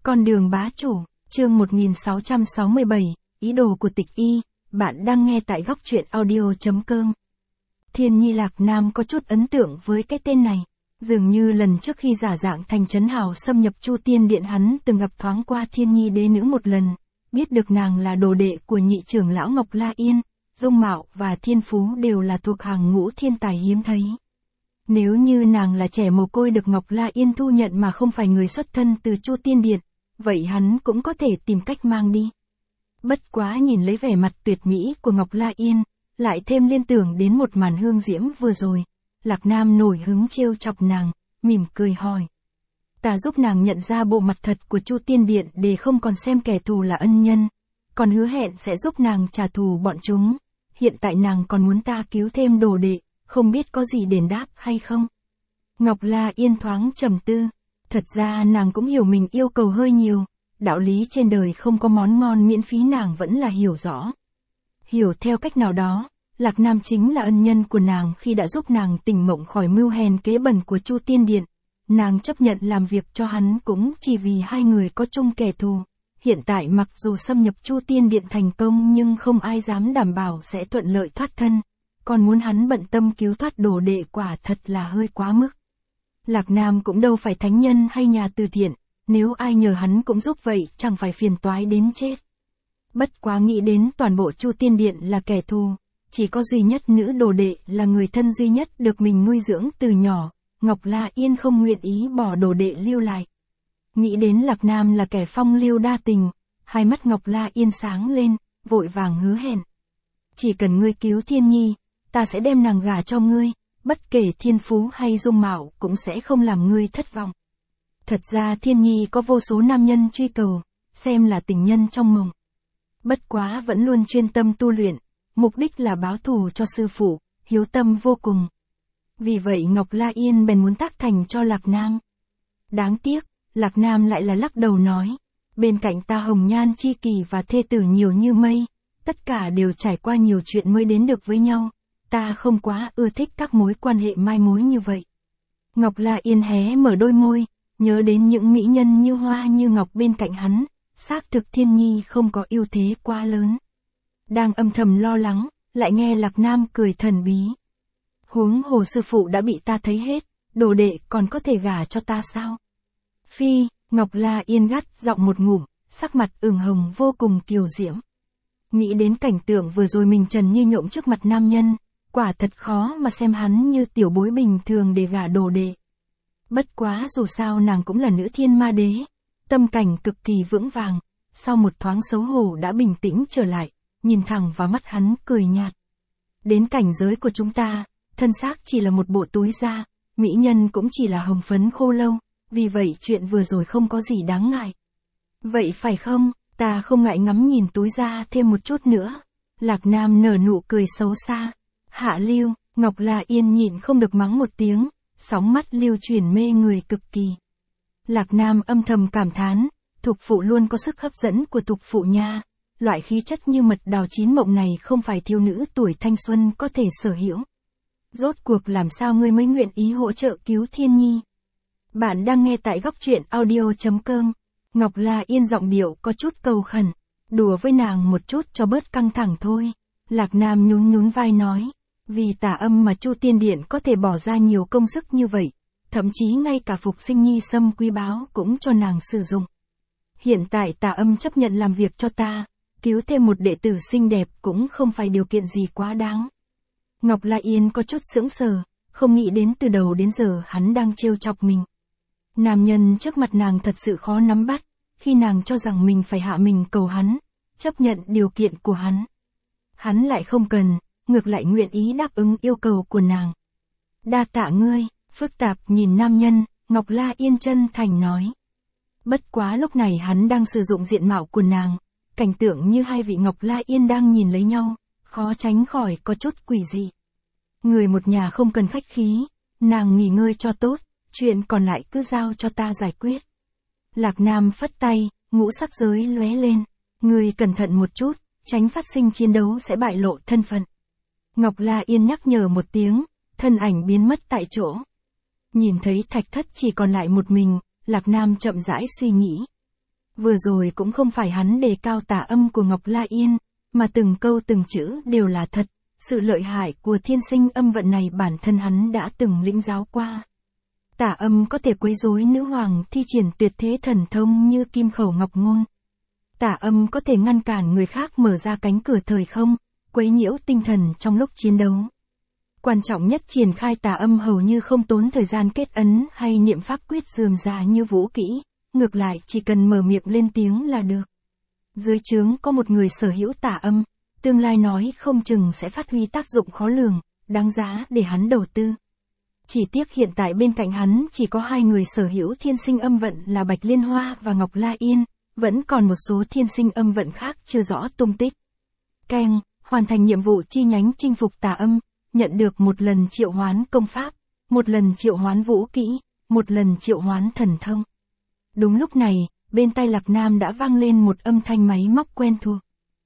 Con đường bá chủ, chương 1667, ý đồ của tịch y, bạn đang nghe tại góc truyện audio.com. Thiên Nhi Lạc Nam có chút ấn tượng với cái tên này. Dường như lần trước khi giả dạng thành Trấn Hào xâm nhập Chu Tiên Điện hắn từng gặp thoáng qua Thiên Nhi đế nữ một lần, biết được nàng là đồ đệ của nhị trưởng lão Ngọc La Yên, dung mạo và thiên phú đều là thuộc hàng ngũ thiên tài hiếm thấy. Nếu như nàng là trẻ mồ côi được Ngọc La Yên thu nhận mà không phải người xuất thân từ Chu Tiên Điện, vậy hắn cũng có thể tìm cách mang đi. Bất quá nhìn lấy vẻ mặt tuyệt mỹ của Ngọc La Yên, lại thêm liên tưởng đến một màn hương diễm vừa rồi, Lạc Nam nổi hứng trêu chọc nàng, mỉm cười hỏi. Ta giúp nàng nhận ra bộ mặt thật của Chu Tiên Điện để không còn xem kẻ thù là ân nhân, còn hứa hẹn sẽ giúp nàng trả thù bọn chúng. Hiện tại nàng còn muốn ta cứu thêm đồ đệ, không biết có gì đền đáp hay không? Ngọc La Yên thoáng trầm tư, thật ra nàng cũng hiểu mình yêu cầu hơi nhiều, đạo lý trên đời không có món ngon miễn phí nàng vẫn là hiểu rõ. Hiểu theo cách nào đó, Lạc Nam chính là ân nhân của nàng khi đã giúp nàng tỉnh mộng khỏi mưu hèn kế bẩn của Chu Tiên Điện. Nàng chấp nhận làm việc cho hắn cũng chỉ vì hai người có chung kẻ thù. Hiện tại mặc dù xâm nhập Chu Tiên Điện thành công nhưng không ai dám đảm bảo sẽ thuận lợi thoát thân. Còn muốn hắn bận tâm cứu thoát đồ đệ quả thật là hơi quá mức. Lạc Nam cũng đâu phải thánh nhân hay nhà từ thiện, nếu ai nhờ hắn cũng giúp vậy chẳng phải phiền toái đến chết. Bất quá nghĩ đến toàn bộ Chu Tiên Điện là kẻ thù, chỉ có duy nhất nữ đồ đệ là người thân duy nhất được mình nuôi dưỡng từ nhỏ, Ngọc La Yên không nguyện ý bỏ đồ đệ lưu lại. Nghĩ đến Lạc Nam là kẻ phong lưu đa tình, hai mắt Ngọc La Yên sáng lên, vội vàng hứa hẹn. Chỉ cần ngươi cứu Thiên Nhi, ta sẽ đem nàng gả cho ngươi, bất kể thiên phú hay dung mạo cũng sẽ không làm ngươi thất vọng. Thật ra Thiên Nhi có vô số nam nhân truy cầu, xem là tình nhân trong mộng. Bất quá vẫn luôn chuyên tâm tu luyện, mục đích là báo thù cho sư phụ, hiếu tâm vô cùng. Vì vậy Ngọc La Yên bèn muốn tác thành cho Lạc Nam. Đáng tiếc, Lạc Nam lại là lắc đầu nói, bên cạnh ta hồng nhan chi kỷ và thê tử nhiều như mây, tất cả đều trải qua nhiều chuyện mới đến được với nhau, ta không quá ưa thích các mối quan hệ mai mối như vậy. Ngọc La Yên hé mở đôi môi, nhớ đến những mỹ nhân như hoa như ngọc bên cạnh hắn, xác thực Thiên Nhi không có ưu thế quá lớn. Đang âm thầm lo lắng, lại nghe Lạc Nam cười thần bí. Huống hồ sư phụ đã bị ta thấy hết, đồ đệ còn có thể gả cho ta sao? Phi, Ngọc La Yên gắt giọng một ngụm, sắc mặt ửng hồng vô cùng kiều diễm. Nghĩ đến cảnh tượng vừa rồi mình trần như nhộng trước mặt nam nhân, quả thật khó mà xem hắn như tiểu bối bình thường để gả đồ đệ. Bất quá dù sao nàng cũng là nữ thiên ma đế, tâm cảnh cực kỳ vững vàng, sau một thoáng xấu hổ đã bình tĩnh trở lại, nhìn thẳng vào mắt hắn cười nhạt. Đến cảnh giới của chúng ta, thân xác chỉ là một bộ túi da, mỹ nhân cũng chỉ là hồng phấn khô lâu, vì vậy chuyện vừa rồi không có gì đáng ngại. Vậy phải không, ta không ngại ngắm nhìn túi da thêm một chút nữa. Lạc Nam nở nụ cười xấu xa. Hạ lưu, Ngọc La Yên nhịn không được mắng một tiếng, sóng mắt lưu chuyển mê người cực kỳ. Lạc Nam âm thầm cảm thán, thục phụ luôn có sức hấp dẫn của thục phụ nha. Loại khí chất như mật đào chín mộng này không phải thiếu nữ tuổi thanh xuân có thể sở hữu. Rốt cuộc làm sao ngươi mới nguyện ý hỗ trợ cứu Thiên Nhi? Bạn đang nghe tại góc truyện audio.com. Ngọc La Yên giọng điệu có chút cầu khẩn, đùa với nàng một chút cho bớt căng thẳng thôi. Lạc Nam nhún nhún vai nói, vì Tà Âm mà Chu Tiên Điện có thể bỏ ra nhiều công sức như vậy, thậm chí ngay cả phục sinh nhi sâm quý báu cũng cho nàng sử dụng. Hiện tại Tà Âm chấp nhận làm việc cho ta, cứu thêm một đệ tử xinh đẹp cũng không phải điều kiện gì quá đáng. Ngọc La Yên có chút sững sờ, không nghĩ đến từ đầu đến giờ hắn đang trêu chọc mình. Nam nhân trước mặt nàng thật sự khó nắm bắt, khi nàng cho rằng mình phải hạ mình cầu hắn, chấp nhận điều kiện của hắn. Hắn lại không cần, ngược lại nguyện ý đáp ứng yêu cầu của nàng. Đa tạ ngươi, phức tạp nhìn nam nhân, Ngọc La Yên chân thành nói. Bất quá lúc này hắn đang sử dụng diện mạo của nàng, cảnh tượng như hai vị Ngọc La Yên đang nhìn lấy nhau, khó tránh khỏi có chút quỷ dị. Người một nhà không cần khách khí, nàng nghỉ ngơi cho tốt, chuyện còn lại cứ giao cho ta giải quyết. Lạc Nam phất tay, ngũ sắc giới lóe lên, người cẩn thận một chút, tránh phát sinh chiến đấu sẽ bại lộ thân phận. Ngọc La Yên nhắc nhở một tiếng, thân ảnh biến mất tại chỗ. Nhìn thấy thạch thất chỉ còn lại một mình, Lạc Nam chậm rãi suy nghĩ. Vừa rồi cũng không phải hắn đề cao tà âm của Ngọc La Yên, mà từng câu từng chữ đều là thật, sự lợi hại của thiên sinh âm vận này bản thân hắn đã từng lĩnh giáo qua. Tà âm có thể quấy rối nữ hoàng thi triển tuyệt thế thần thông như kim khẩu ngọc ngôn. Tà âm có thể ngăn cản người khác mở ra cánh cửa thời không, quấy nhiễu tinh thần trong lúc chiến đấu. Quan trọng nhất, triển khai tà âm hầu như không tốn thời gian kết ấn hay niệm pháp quyết rườm rà như vũ kỹ, ngược lại chỉ cần mở miệng lên tiếng là được. Dưới trướng có một người sở hữu tà âm, tương lai nói không chừng sẽ phát huy tác dụng khó lường, đáng giá để hắn đầu tư. Chỉ tiếc hiện tại bên cạnh hắn chỉ có 2 người sở hữu thiên sinh âm vận là Bạch Liên Hoa và Ngọc La Yên, vẫn còn một số thiên sinh âm vận khác chưa rõ tung tích. Keng, hoàn thành nhiệm vụ chi nhánh chinh phục tà âm, nhận được 1 lần triệu hoán công pháp, 1 lần triệu hoán vũ kỹ, 1 lần triệu hoán thần thông. Đúng lúc này, bên tai Lạc Nam đã vang lên một âm thanh máy móc quen thuộc.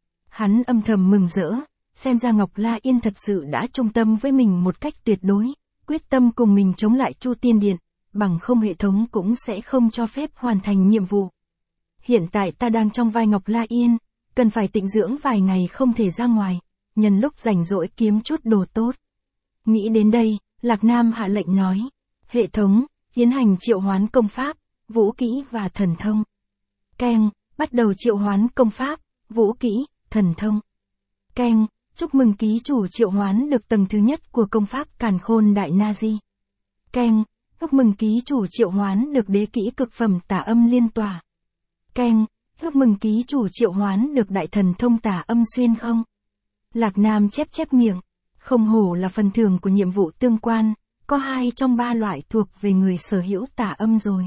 Hắn âm thầm mừng rỡ, xem ra Ngọc La Yên thật sự đã trung tâm với mình một cách tuyệt đối, quyết tâm cùng mình chống lại Chu Tiên Điện, bằng không hệ thống cũng sẽ không cho phép hoàn thành nhiệm vụ. Hiện tại ta đang trong vai Ngọc La Yên, cần phải tịnh dưỡng vài ngày không thể ra ngoài, nhân lúc rảnh rỗi kiếm chút đồ tốt. Nghĩ đến đây, Lạc Nam hạ lệnh nói, hệ thống, tiến hành triệu hoán công pháp, vũ kỹ và thần thông. Keng, bắt đầu triệu hoán công pháp, vũ kỹ, thần thông. Keng, chúc mừng ký chủ triệu hoán được tầng thứ nhất của công pháp Càn Khôn Đại Na Di. Keng, chúc mừng ký chủ triệu hoán được đế kỹ cực phẩm Tà Âm Liên Tỏa. Keng, chúc mừng ký chủ triệu hoán được đại thần thông Tà Âm Xuyên Không. Lạc Nam chép chép miệng, không hổ là phần thưởng của nhiệm vụ tương quan, có 2 trong 3 loại thuộc về người sở hữu tà âm rồi.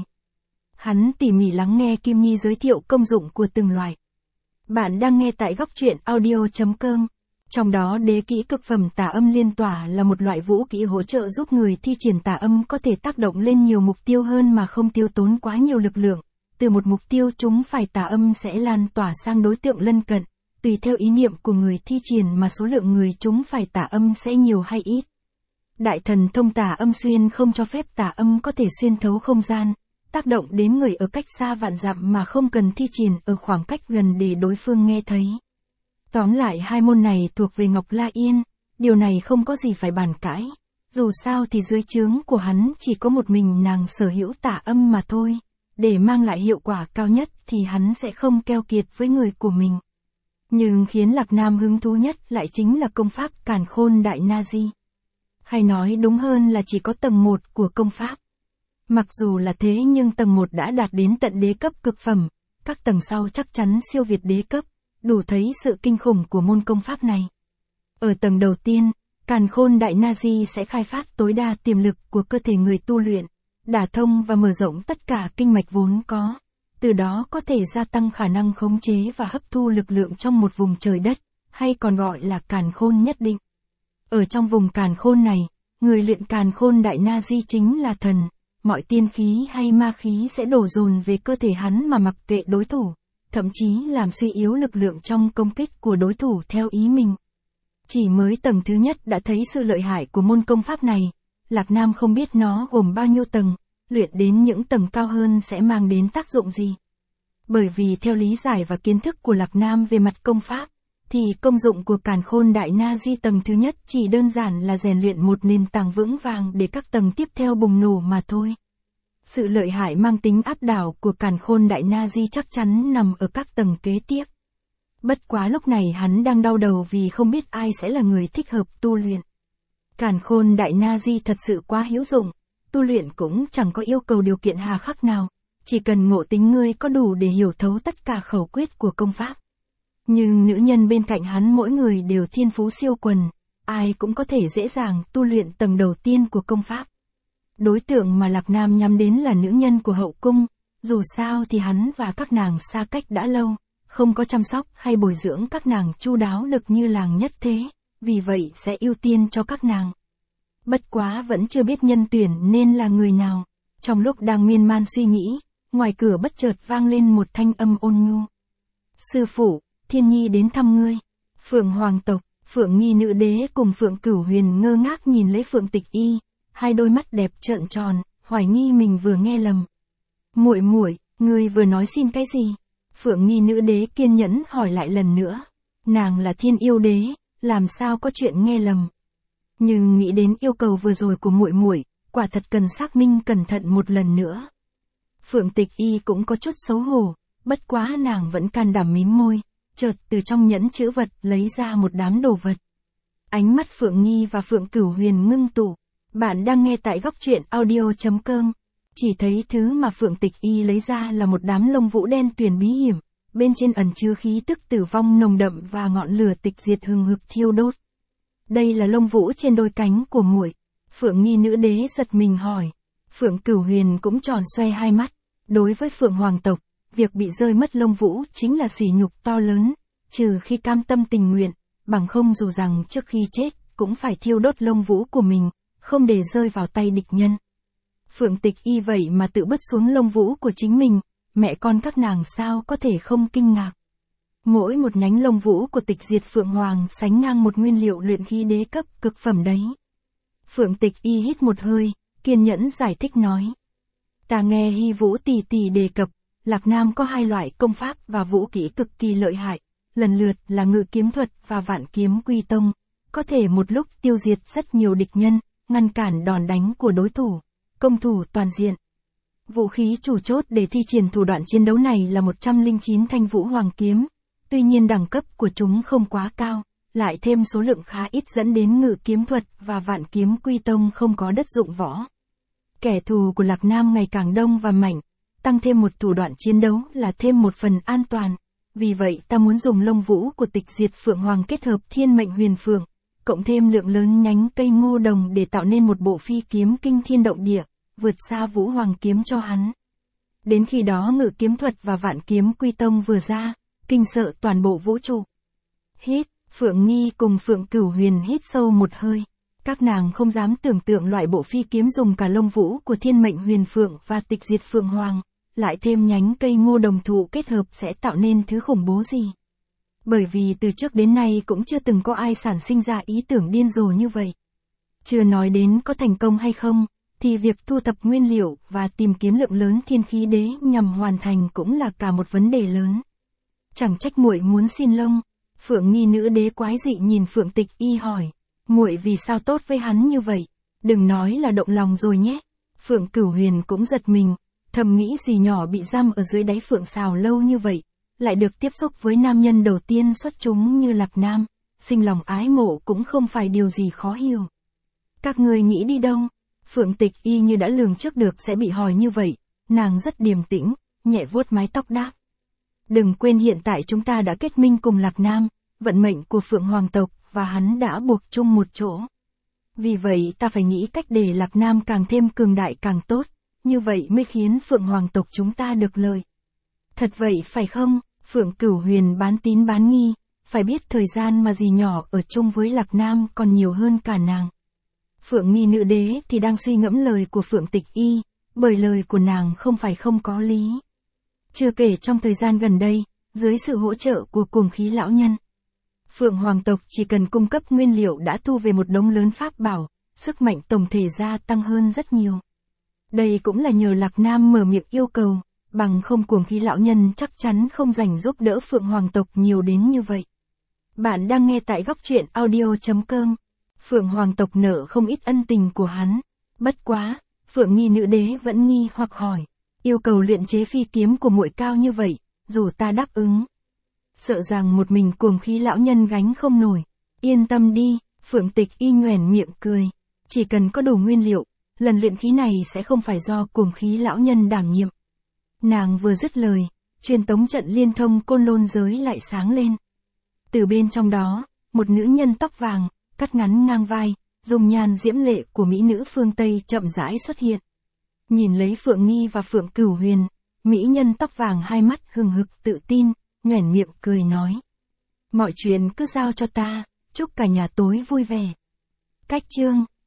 Hắn tỉ mỉ lắng nghe Kim Nhi giới thiệu công dụng của từng loại. Bạn đang nghe tại góc truyện audio.com. Trong đó đế kỹ cực phẩm Tà Âm Liên Tỏa là một loại vũ kỹ hỗ trợ giúp người thi triển tà âm có thể tác động lên nhiều mục tiêu hơn mà không tiêu tốn quá nhiều lực lượng. Từ một mục tiêu chúng phải tà âm sẽ lan tỏa sang đối tượng lân cận, tùy theo ý niệm của người thi triển mà số lượng người chúng phải tà âm sẽ nhiều hay ít. Đại thần thông Tà Âm Xuyên Không cho phép tà âm có thể xuyên thấu không gian, tác động đến người ở cách xa vạn dặm mà không cần thi triển ở khoảng cách gần để đối phương nghe thấy. Tóm lại 2 môn này thuộc về Ngọc La Yên, điều này không có gì phải bàn cãi, dù sao thì dưới trướng của hắn chỉ có một mình nàng sở hữu tà âm mà thôi, để mang lại hiệu quả cao nhất thì hắn sẽ không keo kiệt với người của mình. Nhưng khiến Lạc Nam hứng thú nhất lại chính là công pháp Càn Khôn Đại Na Di. Hay nói đúng hơn là chỉ có tầng 1 của công pháp. Mặc dù là thế nhưng tầng 1 đã đạt đến tận đế cấp cực phẩm, các tầng sau chắc chắn siêu việt đế cấp, đủ thấy sự kinh khủng của môn công pháp này. Ở tầng đầu tiên, Càn Khôn Đại Na Di sẽ khai phát tối đa tiềm lực của cơ thể người tu luyện, đả thông và mở rộng tất cả kinh mạch vốn có, từ đó có thể gia tăng khả năng khống chế và hấp thu lực lượng trong một vùng trời đất, hay còn gọi là càn khôn nhất định. Ở trong vùng càn khôn này, người luyện Càn Khôn Đại Na Di chính là thần, mọi tiên khí hay ma khí sẽ đổ dồn về cơ thể hắn mà mặc kệ đối thủ, thậm chí làm suy yếu lực lượng trong công kích của đối thủ theo ý mình. Chỉ mới tầng thứ nhất đã thấy sự lợi hại của môn công pháp này, Lạc Nam không biết nó gồm bao nhiêu tầng, luyện đến những tầng cao hơn sẽ mang đến tác dụng gì. Bởi vì theo lý giải và kiến thức của Lạc Nam về mặt công pháp, thì công dụng của Càn Khôn Đại Na Di tầng thứ nhất chỉ đơn giản là rèn luyện một nền tảng vững vàng để các tầng tiếp theo bùng nổ mà thôi. Sự lợi hại mang tính áp đảo của Càn Khôn Đại Na Di chắc chắn nằm ở các tầng kế tiếp. Bất quá lúc này hắn đang đau đầu vì không biết ai sẽ là người thích hợp tu luyện. Càn Khôn Đại Na Di thật sự quá hữu dụng, tu luyện cũng chẳng có yêu cầu điều kiện hà khắc nào, chỉ cần ngộ tính ngươi có đủ để hiểu thấu tất cả khẩu quyết của công pháp. Nhưng nữ nhân bên cạnh hắn mỗi người đều thiên phú siêu quần, ai cũng có thể dễ dàng tu luyện tầng đầu tiên của công pháp. Đối tượng mà Lạc Nam nhắm đến là nữ nhân của hậu cung, dù sao thì hắn và các nàng xa cách đã lâu, không có chăm sóc hay bồi dưỡng các nàng chu đáo được như làng nhất thế, vì vậy sẽ ưu tiên cho các nàng. Bất quá vẫn chưa biết nhân tuyển nên là người nào. Trong lúc đang miên man suy nghĩ, ngoài cửa bất chợt vang lên một thanh âm ôn nhu. Sư phụ, Thiên Nhi đến thăm ngươi. Phượng hoàng tộc, Phượng Nghi nữ đế cùng Phượng Cửu Huyền ngơ ngác nhìn lấy Phượng Tịch Y, hai đôi mắt đẹp trợn tròn, hoài nghi mình vừa nghe lầm. Muội muội, ngươi vừa nói xin cái gì? Phượng Nghi nữ đế kiên nhẫn hỏi lại lần nữa. Nàng là thiên yêu đế, làm sao có chuyện nghe lầm. Nhưng nghĩ đến yêu cầu vừa rồi của muội muội, quả thật cần xác minh cẩn thận một lần nữa. Phượng Tịch Y cũng có chút xấu hổ, bất quá nàng vẫn can đảm mím môi, chợt từ trong nhẫn chữ vật lấy ra một đám đồ vật. Ánh mắt Phượng Nghi và Phượng Cửu Huyền ngưng tụ. Bạn đang nghe tại góc truyện audio.com. Chỉ thấy thứ mà Phượng Tịch Y lấy ra là một đám lông vũ đen tuyền bí hiểm, bên trên ẩn chứa khí tức tử vong nồng đậm và ngọn lửa tịch diệt hừng hực thiêu đốt. Đây là lông vũ trên đôi cánh của muội. Phượng Nghi nữ đế giật mình hỏi. Phượng Cửu Huyền cũng tròn xoe hai mắt. Đối với Phượng Hoàng tộc, việc bị rơi mất lông vũ chính là sỉ nhục to lớn, trừ khi cam tâm tình nguyện, bằng không dù rằng trước khi chết cũng phải thiêu đốt lông vũ của mình, không để rơi vào tay địch nhân. Phượng Tịch Y vậy mà tự bứt xuống lông vũ của chính mình, mẹ con các nàng sao có thể không kinh ngạc. Mỗi một nhánh lông vũ của Tịch Diệt Phượng Hoàng sánh ngang một nguyên liệu luyện khí đế cấp cực phẩm đấy. Phượng Tịch Y hít một hơi, kiên nhẫn giải thích nói. Ta nghe Hy Vũ tỷ tỷ đề cập, Lạc Nam có hai loại công pháp và vũ kỹ cực kỳ lợi hại, lần lượt là Ngự Kiếm Thuật và Vạn Kiếm Quy Tông, có thể một lúc tiêu diệt rất nhiều địch nhân, ngăn cản đòn đánh của đối thủ, công thủ toàn diện. Vũ khí chủ chốt để thi triển thủ đoạn chiến đấu này là 109 thanh Vũ Hoàng Kiếm, tuy nhiên đẳng cấp của chúng không quá cao, lại thêm số lượng khá ít dẫn đến Ngự Kiếm Thuật và Vạn Kiếm Quy Tông không có đất dụng võ. Kẻ thù của Lạc Nam ngày càng đông và mạnh, tăng thêm một thủ đoạn chiến đấu là thêm một phần an toàn, vì vậy ta muốn dùng lông vũ của Tịch Diệt Phượng Hoàng kết hợp Thiên Mệnh Huyền Phượng, cộng thêm lượng lớn nhánh cây ngô đồng để tạo nên một bộ phi kiếm kinh thiên động địa, vượt xa Vũ Hoàng Kiếm cho hắn. Đến khi đó Ngự Kiếm Thuật và Vạn Kiếm Quy Tông vừa ra, kinh sợ toàn bộ vũ trụ. Hít, Phượng Nghi cùng Phượng Cửu Huyền hít sâu một hơi. Các nàng không dám tưởng tượng loại bộ phi kiếm dùng cả lông vũ của Thiên Mệnh Huyền Phượng và Tịch Diệt Phượng Hoàng, lại thêm nhánh cây ngô đồng thụ kết hợp sẽ tạo nên thứ khủng bố gì. Bởi vì từ trước đến nay cũng chưa từng có ai sản sinh ra ý tưởng điên rồ như vậy. Chưa nói đến có thành công hay không, thì việc thu thập nguyên liệu và tìm kiếm lượng lớn thiên khí đế nhằm hoàn thành cũng là cả một vấn đề lớn. Chẳng trách muội muốn xin lông. Phượng Nghi nữ đế quái dị nhìn Phượng Tịch Y hỏi. Muội vì sao tốt với hắn như vậy? Đừng nói là động lòng rồi nhé. Phượng Cửu Huyền cũng giật mình, thầm nghĩ gì nhỏ bị giam ở dưới đáy phượng xào lâu như vậy, lại được tiếp xúc với nam nhân đầu tiên xuất chúng như Lạc Nam, sinh lòng ái mộ cũng không phải điều gì khó hiểu. Các người nghĩ đi đâu? Phượng Tịch Y như đã lường trước được sẽ bị hỏi như vậy, nàng rất điềm tĩnh, nhẹ vuốt mái tóc đáp. Đừng quên hiện tại chúng ta đã kết minh cùng Lạc Nam, vận mệnh của Phượng Hoàng tộc và hắn đã buộc chung một chỗ. Vì vậy ta phải nghĩ cách để Lạc Nam càng thêm cường đại càng tốt, như vậy mới khiến Phượng Hoàng tộc chúng ta được lợi. Thật vậy phải không? Phượng Cửu Huyền bán tín bán nghi, phải biết thời gian mà dì nhỏ ở chung với Lạc Nam còn nhiều hơn cả nàng. Phượng Nghi nữ đế thì đang suy ngẫm lời của Phượng Tịch Y, bởi lời của nàng không phải không có lý. Chưa kể trong thời gian gần đây, dưới sự hỗ trợ của Cuồng Khí lão nhân, Phượng Hoàng tộc chỉ cần cung cấp nguyên liệu đã thu về một đống lớn pháp bảo, sức mạnh tổng thể gia tăng hơn rất nhiều. Đây cũng là nhờ Lạc Nam mở miệng yêu cầu, bằng không Cuồng Khí lão nhân chắc chắn không dành giúp đỡ Phượng Hoàng tộc nhiều đến như vậy. Bạn đang nghe tại góc truyện audio.com. Phượng Hoàng tộc nợ không ít ân tình của hắn. Bất quá, Phượng Nghi nữ đế vẫn nghi hoặc hỏi, yêu cầu luyện chế phi kiếm của muội cao như vậy, dù ta đáp ứng, sợ rằng một mình Cuồng Khí lão nhân gánh không nổi. Yên tâm đi, Phượng Tịch Y nhoẻn miệng cười, chỉ cần có đủ nguyên liệu, lần luyện khí này sẽ không phải do Cuồng Khí lão nhân đảm nhiệm. Nàng vừa dứt lời, truyền tống trận liên thông Côn Lôn giới lại sáng lên. Từ bên trong đó, một nữ nhân tóc vàng, cắt ngắn ngang vai, dùng nhan diễm lệ của mỹ nữ phương Tây chậm rãi xuất hiện. Nhìn lấy Phượng Nghi và Phượng Cửu Huyền, mỹ nhân tóc vàng hai mắt hừng hực tự tin, nhoẻn miệng cười nói. Mọi chuyện cứ giao cho ta, chúc cả nhà tối vui vẻ. Cách chương